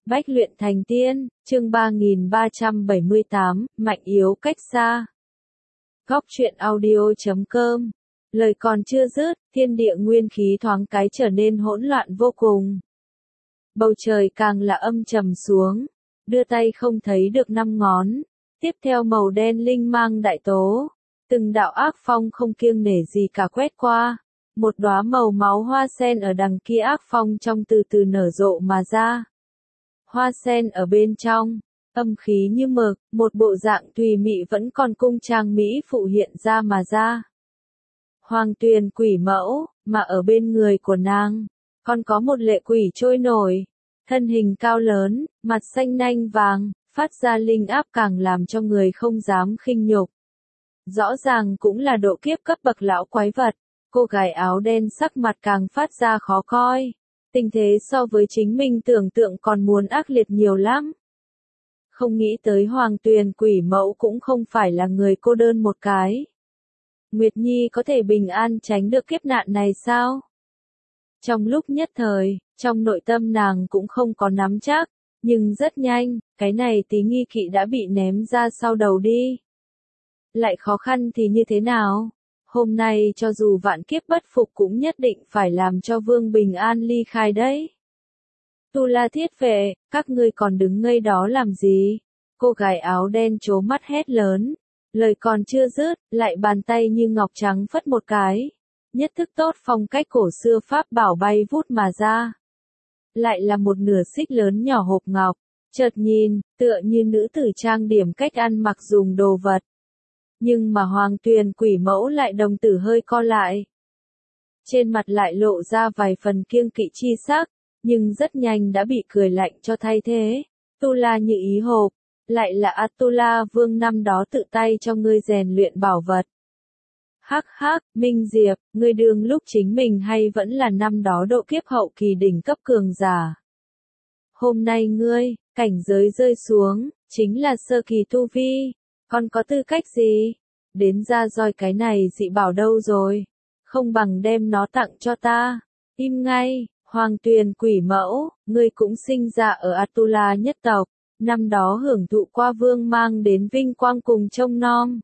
Bách luyện thành tiên, chương 3378, mạnh yếu cách xa. Góc truyện audio.com. Lời còn chưa dứt, thiên địa nguyên khí thoáng cái trở nên hỗn loạn vô cùng. Bầu trời càng là âm trầm xuống, đưa tay không thấy được năm ngón. Tiếp theo màu đen linh mang đại tố, từng đạo ác phong không kiêng nể gì cả quét qua. Một đóa màu máu hoa sen ở đằng kia ác phong trong từ từ nở rộ mà ra. Hoa sen ở bên trong, âm khí như mực, một bộ dạng tùy mị vẫn còn cung trang mỹ phụ hiện ra mà ra. Hoàng tuyền quỷ mẫu, mà ở bên người của nàng, còn có một lệ quỷ trôi nổi, thân hình cao lớn, mặt xanh nanh vàng, phát ra linh áp càng làm cho người không dám khinh nhục. Rõ ràng cũng là độ kiếp cấp bậc lão quái vật, cô gái áo đen sắc mặt càng phát ra khó coi. Tình thế so với chính mình tưởng tượng còn muốn ác liệt nhiều lắm. Không nghĩ tới Hoàng tuyền quỷ mẫu cũng không phải là người cô đơn một cái. Nguyệt Nhi có thể bình an tránh được kiếp nạn này sao? Trong lúc nhất thời, trong nội tâm nàng cũng không có nắm chắc, nhưng rất nhanh, cái này tí nghi kỵ đã bị ném ra sau đầu đi. Lại khó khăn thì như thế nào? Hôm nay cho dù vạn kiếp bất phục cũng nhất định phải làm cho Vương bình an ly khai đấy. Tu La Thiết Vệ, các ngươi còn đứng ngây đó làm gì? Cô gái áo đen trố mắt hét lớn. Lời còn chưa dứt, lại bàn tay như ngọc trắng phất một cái. Nhất thức tốt phong cách cổ xưa pháp bảo bay vút mà ra. Lại là một nửa xích lớn nhỏ hộp ngọc. Chợt nhìn, tựa như nữ tử trang điểm cách ăn mặc dùng đồ vật. Nhưng mà Hoàng tuyền quỷ mẫu lại đồng tử hơi co lại. Trên mặt lại lộ ra vài phần kiêng kỵ chi sắc, nhưng rất nhanh đã bị cười lạnh cho thay thế. Tu La như ý hộp, lại là Atula Vương năm đó tự tay cho ngươi rèn luyện bảo vật. Hắc hắc, Minh Diệp, ngươi đương lúc chính mình hay vẫn là năm đó độ kiếp hậu kỳ đỉnh cấp cường giả. Hôm nay ngươi, cảnh giới rơi xuống, chính là sơ kỳ tu vi. Còn có tư cách gì? Đến ra roi cái này dị bảo đâu rồi? Không bằng đem nó tặng cho ta. Im ngay, Hoàng tuyền quỷ mẫu, ngươi cũng sinh ra ở Atula nhất tộc. Năm đó hưởng thụ qua vương mang đến vinh quang cùng trông nom.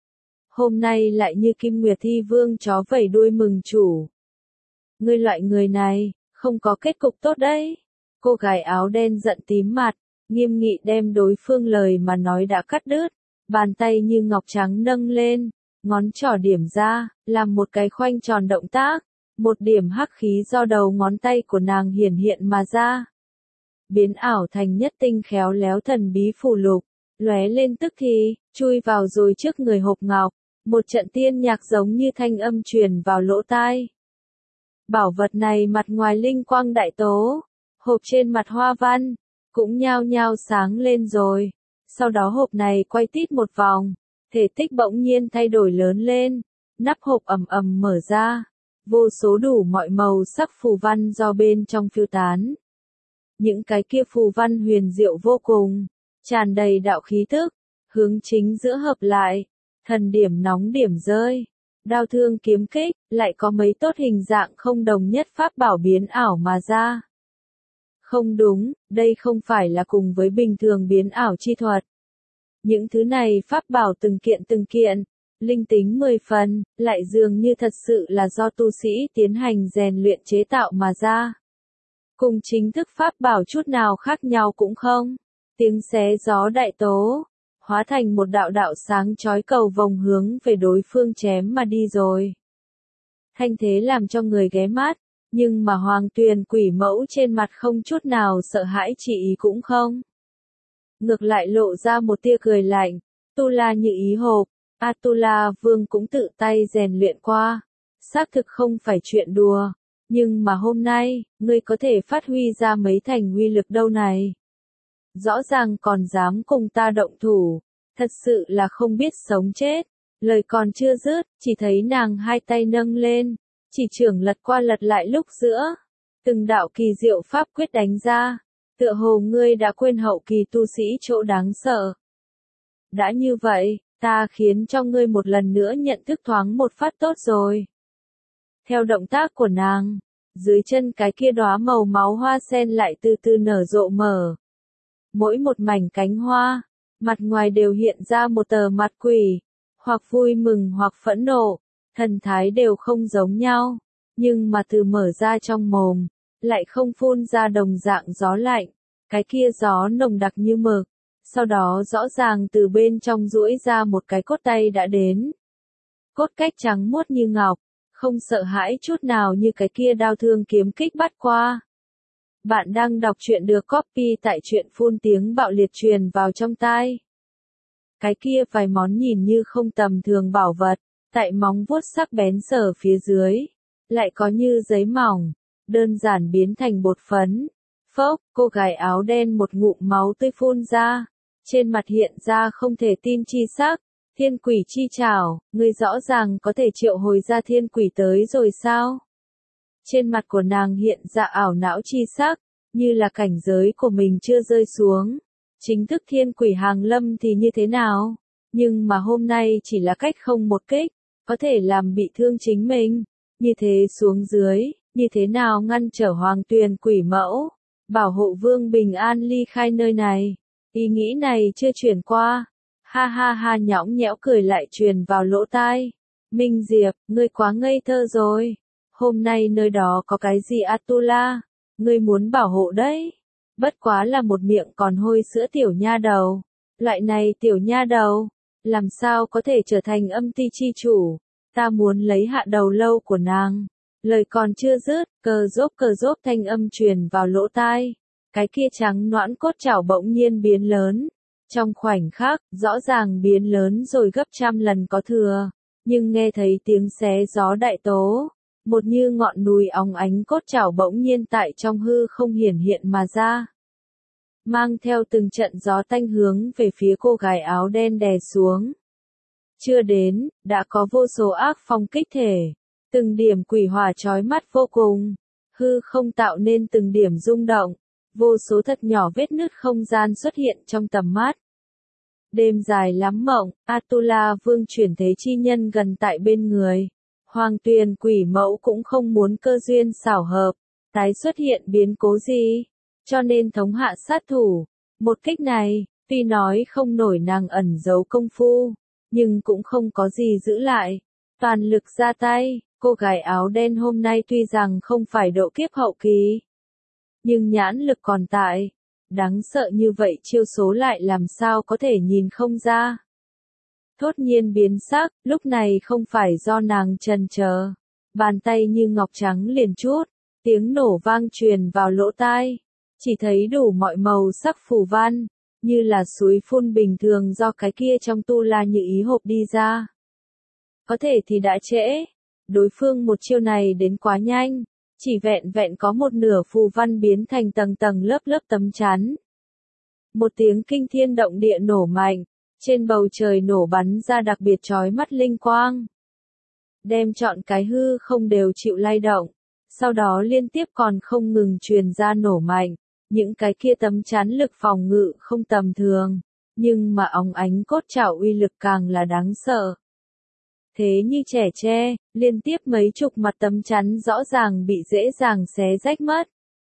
Hôm nay lại như Kim Nguyệt Thi Vương chó vẩy đuôi mừng chủ. Ngươi loại người này, không có kết cục tốt đấy. Cô gái áo đen giận tím mặt, nghiêm nghị đem đối phương lời mà nói đã cắt đứt. Bàn tay như ngọc trắng nâng lên, ngón trỏ điểm ra, làm một cái khoanh tròn động tác, một điểm hắc khí do đầu ngón tay của nàng hiển hiện mà ra. Biến ảo thành nhất tinh khéo léo thần bí phù lục, lóe lên tức thì, chui vào rồi trước người hộp ngọc, một trận tiên nhạc giống như thanh âm truyền vào lỗ tai. Bảo vật này mặt ngoài linh quang đại tố, hộp trên mặt hoa văn, cũng nhao nhao sáng lên rồi. Sau đó hộp này quay tít một vòng, thể tích bỗng nhiên thay đổi lớn lên, nắp hộp ầm ầm mở ra, vô số đủ mọi màu sắc phù văn do bên trong phiêu tán. Những cái kia phù văn huyền diệu vô cùng, tràn đầy đạo khí thức, hướng chính giữa hợp lại, thần điểm nóng điểm rơi, đao thương kiếm kích, lại có mấy tốt hình dạng không đồng nhất pháp bảo biến ảo mà ra. Không đúng, đây không phải là cùng với bình thường biến ảo chi thuật. Những thứ này pháp bảo từng kiện, linh tính 10 phần, lại dường như thật sự là do tu sĩ tiến hành rèn luyện chế tạo mà ra. Cùng chính thức pháp bảo chút nào khác nhau cũng không. Tiếng xé gió đại tố, hóa thành một đạo đạo sáng chói cầu vồng hướng về đối phương chém mà đi rồi. Thanh thế làm cho người ghé mắt. Nhưng mà Hoàng tuyền quỷ mẫu trên mặt không chút nào sợ hãi chỉ ý cũng không. Ngược lại lộ ra một tia cười lạnh, Tu La như ý hộp, Atula Vương cũng tự tay rèn luyện qua. Xác thực không phải chuyện đùa, nhưng mà hôm nay, ngươi có thể phát huy ra mấy thành uy lực đâu này. Rõ ràng còn dám cùng ta động thủ, thật sự là không biết sống chết. Lời còn chưa dứt, chỉ thấy nàng hai tay nâng lên. Chỉ trưởng lật qua lật lại lúc giữa, từng đạo kỳ diệu pháp quyết đánh ra, tựa hồ ngươi đã quên hậu kỳ tu sĩ chỗ đáng sợ. Đã như vậy, ta khiến cho ngươi một lần nữa nhận thức thoáng một phát tốt rồi. Theo động tác của nàng, dưới chân cái kia đóa màu máu hoa sen lại từ từ nở rộ mở, mỗi một mảnh cánh hoa, mặt ngoài đều hiện ra một tờ mặt quỷ, hoặc vui mừng hoặc phẫn nộ, thần thái đều không giống nhau, nhưng mà từ mở ra trong mồm, lại không phun ra đồng dạng gió lạnh, cái kia gió nồng đặc như mực, sau đó rõ ràng từ bên trong duỗi ra một cái cốt tay đã đến. Cốt cách trắng muốt như ngọc, không sợ hãi chút nào như cái kia đao thương kiếm kích bắt qua. Bạn đang đọc truyện được copy tại truyện phun tiếng bạo liệt truyền vào trong tai. Cái kia vài món nhìn như không tầm thường bảo vật, tại móng vuốt sắc bén sờ phía dưới, lại có như giấy mỏng, đơn giản biến thành bột phấn. Phốc, cô gái áo đen một ngụm máu tươi phun ra, trên mặt hiện ra không thể tin chi sắc. Thiên quỷ chi trảo, ngươi rõ ràng có thể triệu hồi ra thiên quỷ tới rồi sao? Trên mặt của nàng hiện ra ảo não chi sắc, như là cảnh giới của mình chưa rơi xuống. Chính thức thiên quỷ hàng lâm thì như thế nào? Nhưng mà hôm nay chỉ là cách không một kích, có thể làm bị thương chính mình. Như thế xuống dưới, như thế nào ngăn trở hoàng tuyền quỷ mẫu, bảo hộ vương bình an ly khai nơi này? Ý nghĩ này chưa chuyển qua. Ha ha ha, nhõng nhẽo cười lại truyền vào lỗ tai. Minh Diệp, ngươi quá ngây thơ rồi. Hôm nay nơi đó có cái gì Atula? Ngươi muốn bảo hộ đấy. Bất quá là một miệng còn hôi sữa tiểu nha đầu. Loại này tiểu nha đầu, làm sao có thể trở thành âm ti chi chủ? Ta muốn lấy hạ đầu lâu của nàng. Lời còn chưa dứt, cờ rốp thanh âm truyền vào lỗ tai. Cái kia trắng noãn cốt chảo bỗng nhiên biến lớn. Trong khoảnh khắc, rõ ràng biến lớn rồi gấp trăm lần có thừa, nhưng nghe thấy tiếng xé gió đại tố, một như ngọn núi óng ánh cốt chảo bỗng nhiên tại trong hư không hiển hiện mà ra. Mang theo từng trận gió tanh hướng về phía cô gái áo đen đè xuống. Chưa đến, đã có vô số ác phong kích thể, từng điểm quỷ hỏa chói mắt vô cùng, hư không tạo nên từng điểm rung động. Vô số thật nhỏ vết nứt không gian xuất hiện trong tầm mắt. Đêm dài lắm mộng, Atula vương chuyển thế chi nhân gần tại bên người. Hoàng tuyền quỷ mẫu cũng không muốn cơ duyên xảo hợp, tái xuất hiện biến cố gì, cho nên thống hạ sát thủ. Một kích này, tuy nói không nổi nàng ẩn giấu công phu, nhưng cũng không có gì giữ lại. Toàn lực ra tay, cô gái áo đen hôm nay tuy rằng không phải độ kiếp hậu kỳ, nhưng nhãn lực còn tại, đáng sợ như vậy chiêu số lại làm sao có thể nhìn không ra. Thốt nhiên biến sắc, lúc này không phải do nàng chần chờ, bàn tay như ngọc trắng liền chút, tiếng nổ vang truyền vào lỗ tai, chỉ thấy đủ mọi màu sắc phù văn, như là suối phun bình thường do cái kia trong tu la như ý hộp đi ra. Có thể thì đã trễ, đối phương một chiêu này đến quá nhanh. Chỉ vẹn vẹn có một nửa phù văn biến thành tầng tầng lớp lớp tấm chắn. Một tiếng kinh thiên động địa nổ mạnh, trên bầu trời nổ bắn ra đặc biệt chói mắt linh quang. Đem trọn cái hư không đều chịu lay động, sau đó liên tiếp còn không ngừng truyền ra nổ mạnh, những cái kia tấm chắn lực phòng ngự không tầm thường, nhưng mà óng ánh cốt chảo uy lực càng là đáng sợ. Thế như trẻ tre, liên tiếp mấy chục mặt tấm chắn rõ ràng bị dễ dàng xé rách mất.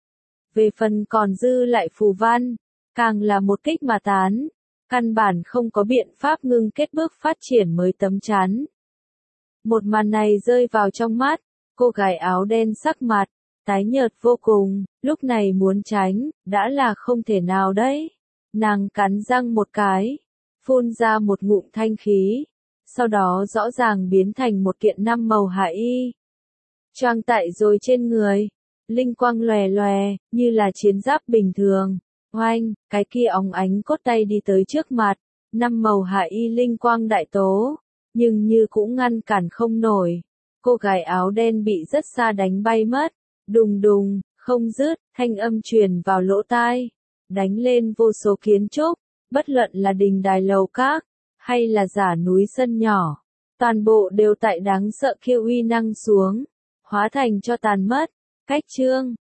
Về phần còn dư lại phù văn, càng là một kích mà tán, căn bản không có biện pháp ngưng kết bước phát triển mới tấm chắn. Một màn này rơi vào trong mắt, cô gái áo đen sắc mặt, tái nhợt vô cùng, lúc này muốn tránh, đã là không thể nào đấy. Nàng cắn răng một cái, phun ra một ngụm thanh khí. Sau đó rõ ràng biến thành một kiện 5 màu hạ y. Choàng tại rồi trên người, linh quang lòe lòe, như là chiến giáp bình thường. Oanh, cái kia óng ánh cốt tay đi tới trước mặt, 5 màu hạ y linh quang đại tố, nhưng như cũng ngăn cản không nổi. Cô gái áo đen bị rất xa đánh bay mất, đùng đùng, không dứt, thanh âm truyền vào lỗ tai, đánh lên vô số kiến trúc, bất luận là đình đài lầu các, hay là giả núi sân nhỏ, toàn bộ đều tại đáng sợ kia uy năng xuống, hóa thành cho tàn mất. Cách chương